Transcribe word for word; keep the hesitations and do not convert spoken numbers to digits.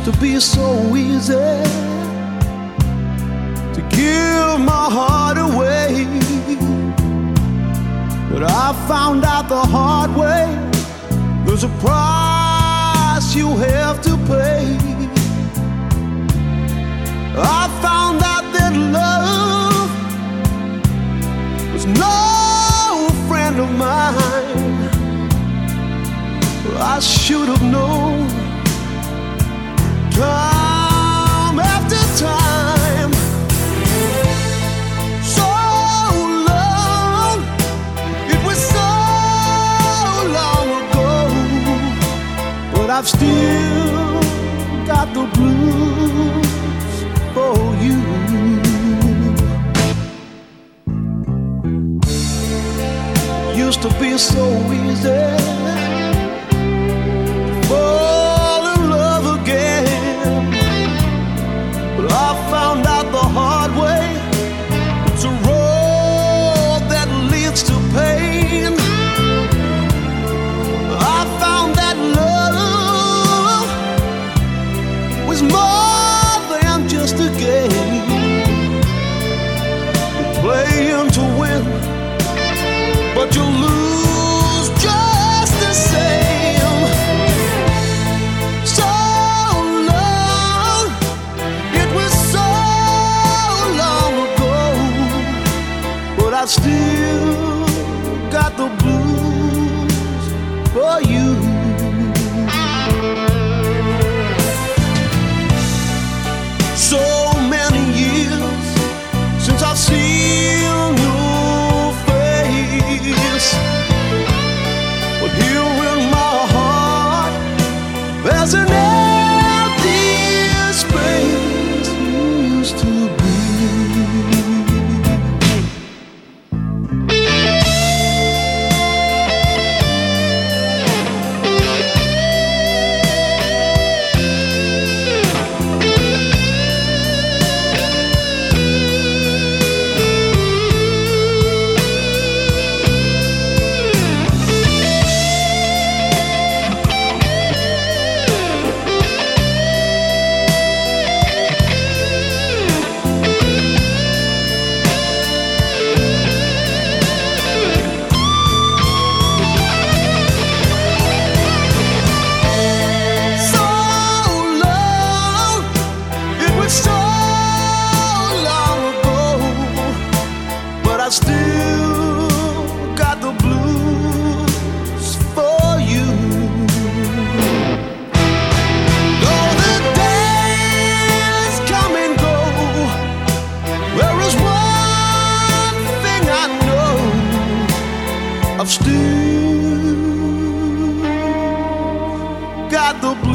to be so easy to give my heart away, but I found out the hard way there's a price you have to pay. I found out that love was no friend of mine. I should have known time after time. So long, it was so long ago, but I've still got the blues for you. Used to be so easy fall in love again, but I found out the hard way it's a road that leads to pain. I found that love was more than just a game, playing to win, but you lose just the same. So long, it was so long ago, but I've still got the blues for you. So many years since I've seen your face, but here in my heart there's an empty space you used to be. I still got the blues for you. Though the days come and go, there is one thing I know, I've still got the blues.